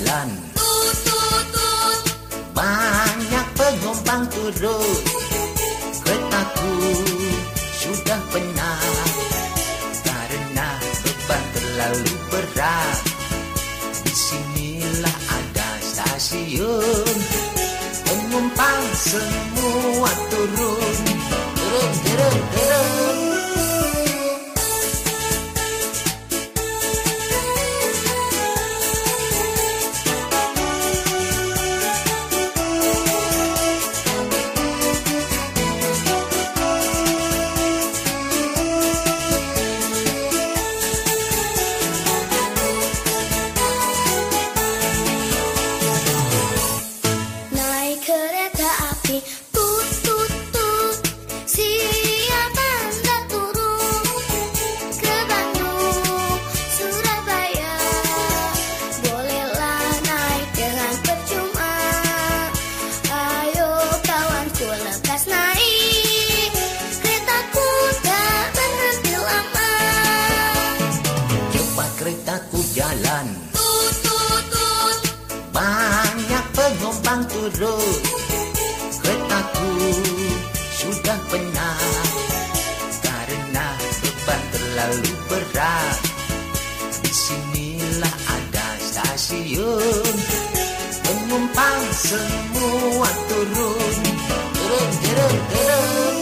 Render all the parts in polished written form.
jalan. Tut tut tut. Banyak penumpang turun, keretaku sudah penat karena beban terlalu berat. Di sinilah ada stasiun, penumpang semua turun. Turun, turun, turun. Naik kereta api, tut tut tut. Siapa hendak turun ke Bandung, Surabaya? Bolehlah naik dengan percuma. Ayo kawanku lekas naik, keretaku tak berhenti lama. Cepat keretaku jalan, Tut tut tut. banyak penumpang turun, keretaku sudah penat karena beban terlalu berat. Di sinilah ada stasiun, penumpang semua turun. Turun, turun, turun.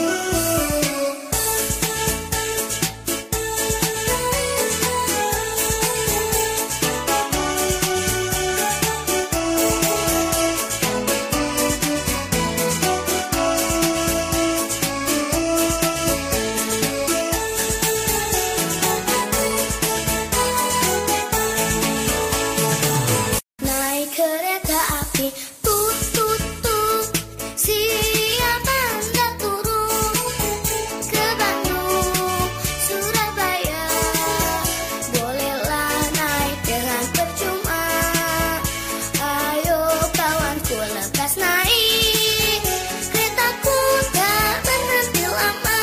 Naik kereta api, tut tut tut. Siapa hendak turun ke Bandung, Surabaya? Bolehlah naik dengan percuma. Ayo kawanku lekas naik, keretaku tak berhenti lama.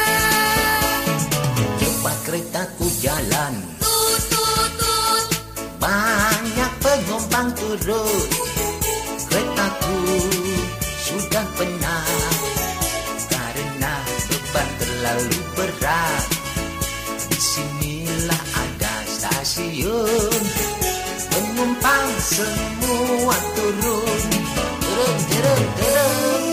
Cepat keretaku jalan, Tut tut tut. banyak penumpang turun, keretaku sudah penat karena beban terlalu berat. Di sinilah ada stasiun, penumpang semua turun. Turun, turun, turun.